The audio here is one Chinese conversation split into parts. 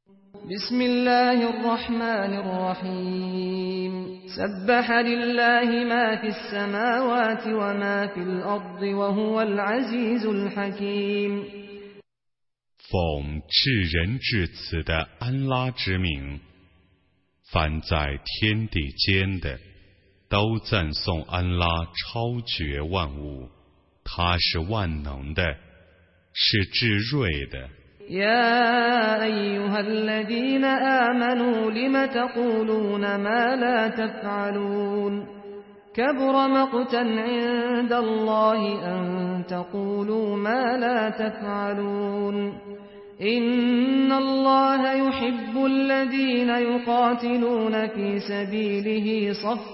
بسم الله الرحمن الرحيم سبح لله ما في السماوات وما في الأرض وهو العزيز الحكيم 奉至仁至慈的安拉之名，凡在天地间的都赞颂安拉超绝万物，他是万能的，是至睿的。 يا أيها الذين آمنوا لم تقولون ما لا تفعلون كبر مقتا عند الله أن تقولوا ما لا تفعلون إن الله يحب الذين يقاتلون في سبيله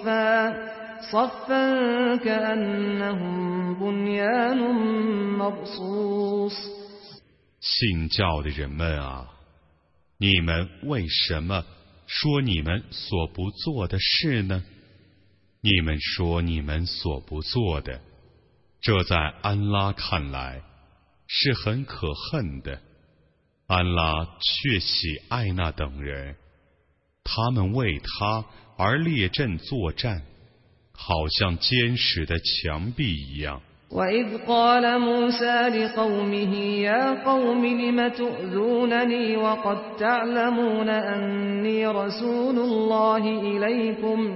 صفا كأنهم بنيان مرصوص 信教的人们啊，你们为什么说你们所不做的事呢？你们说你们所不做的，这在安拉看来是很可恨的。安拉却喜爱那等人，他们为他而列阵作战，好像坚实的墙壁一样。 وإذ قال موسى لقومه يا قوم لم تؤذونني وقد تعلمون أني رسول الله إليكم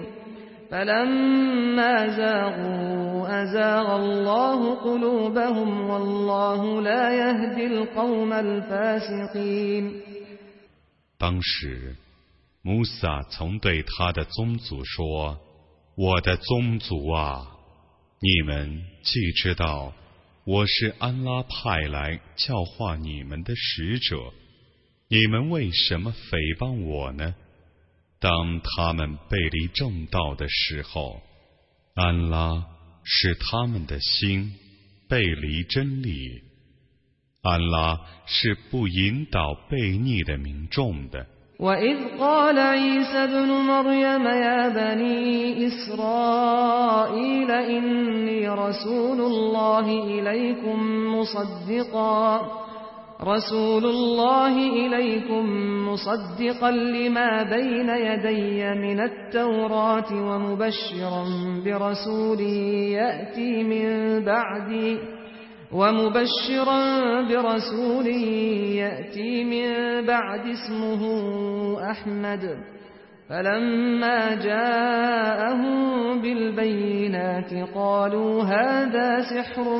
فلما زاغوا أزاغ الله قلوبهم والله لا يهدي القوم الفاسقين 当时穆萨曾对他的宗族说，我的宗族啊，你们既知道我是安拉派来教化你们的使者，你们为什么诽谤我呢？当他们背离正道的时候，安拉使他们的心背离真理。安拉是不引导悖逆的民众的。 وإذ قال عيسى ابن مريم يا بني إسرائيل إني رسول الله إليكم مصدقا لما بين يدي من التوراة ومبشرا برسول يأتي من بعد اسمه أحمد فلما جاءهم بالبينات قالوا هذا سحر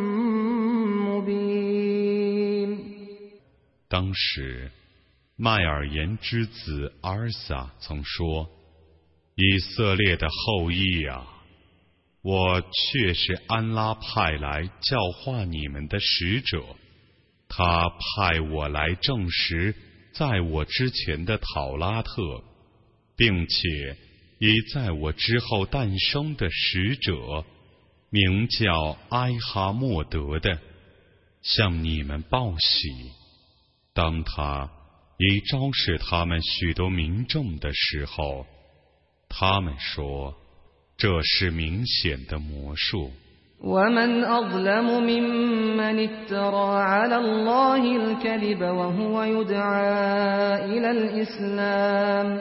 مبين 当时麦尔言之子阿尔撒曾说，以色列的后裔啊，我却是安拉派来教化你们的使者，他派我来证实在我之前的讨拉特，并且以在我之后诞生的使者，名叫埃哈默德的，向你们报喜。当他已昭示他们许多民众的时候，他们说，这是明显的魔术。 ومن أظلم ممن افترى على الله الكذب وهو يدعى إلى الإسلام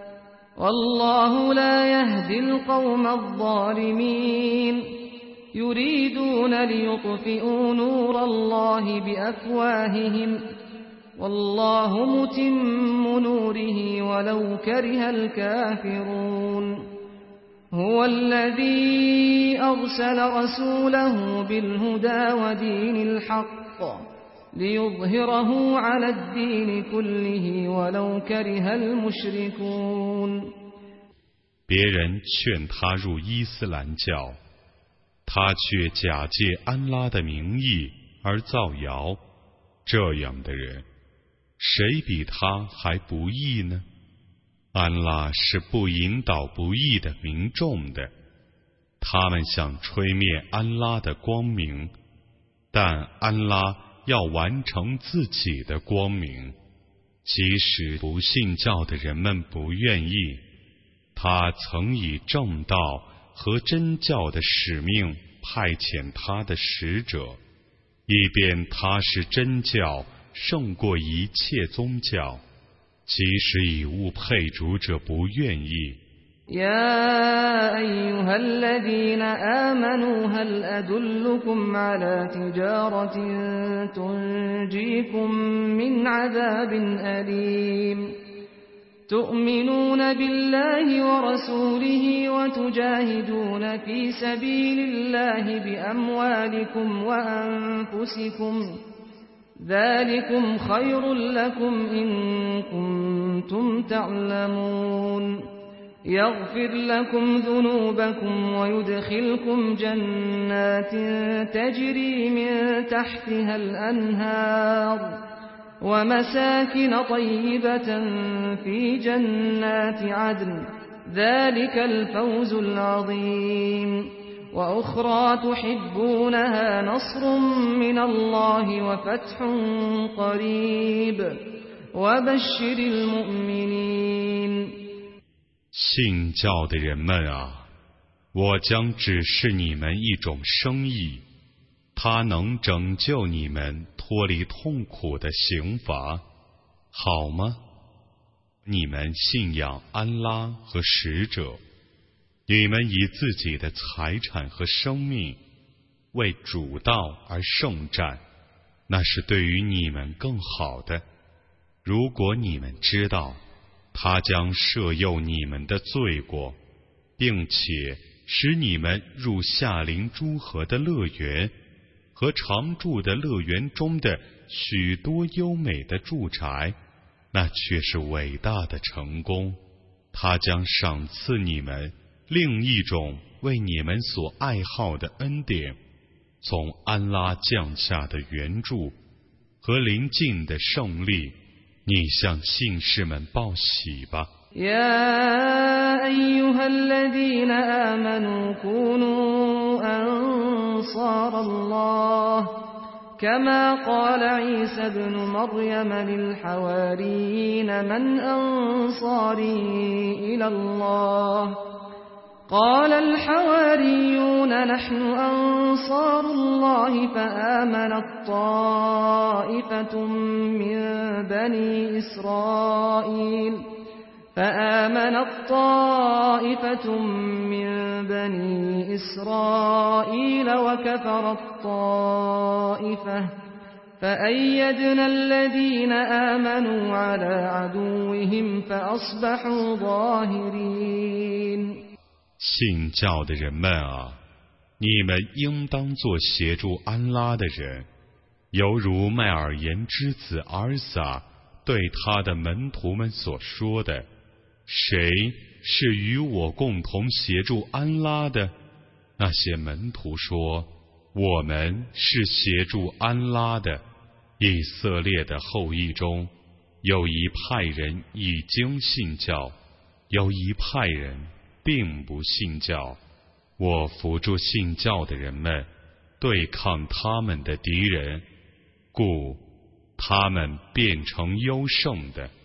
والله لا يهدي القوم الظالمين يريدون ليطفئوا نور الله بأفواههم والله متم نوره ولو كره الكافرون هو الذي أرسل رسوله بالهدى ودين الحق ليظهره على الدين كله ولو كره المشركون 别人劝他入伊斯兰教，他却假借安拉的名义而造谣，这样的人谁比他还不义呢？安拉是不引导不义的民众的，他们想吹灭安拉的光明，但安拉要完成自己的光明，即使不信教的人们不愿意，他曾以正道和真教的使命派遣他的使者，以便他是真教胜过一切宗教， 即使以物配主者不愿意。 يا أيها الذين آمنوا هل أدلكم على تجارة تنجيكم من عذاب أليم تؤمنون بالله ورسوله وتجاهدون في سبيل الله بأموالكم وأنفسكم ذلكم خير لكم إن كنتم تعلمون يغفر لكم ذنوبكم ويدخلكم جنات تجري من تحتها الأنهار ومساكن طيبة في جنات عدن ذلك الفوز العظيم وأخرى تحبونها نصر من الله وفتح قريب وبشر المؤمنين。 信教的人们啊，我将指示你们一种生意，它能拯救你们脱离痛苦的刑罚，好吗？你们信仰安拉和使者，你们以自己的财产和生命为主道而圣战，那是对于你们更好的。如果你们知道他将赦宥你们的罪过，并且使你们入夏林诸河的乐园和常住的乐园中的许多优美的住宅，那却是伟大的成功。他将赏赐你们另一种为你们所爱好的恩典，从安拉降下的援助和临近的胜利。你向信士们报喜吧。 يا أيها الذين آمنوا كونوا أنصار الله كما قال عيسى ابن مريم للحواريين من أنصاري إلى الله قال الحواريون نحن أنصار الله فآمنت طائفة من بني إسرائيل وكفرت طائفة فأيدنا الذين آمنوا على عدوهم فأصبحوا ظاهرين。 信教的人们啊，你们应当做协助安拉的人，犹如麦尔言之子阿尔撒对他的门徒们所说的：谁是与我共同协助安拉的？那些门徒说：我们是协助安拉的。以色列的后裔中，有一派人已经信教，有一派人并不信教。我扶助信教的人们，对抗他们的敌人，故他们变成优胜的。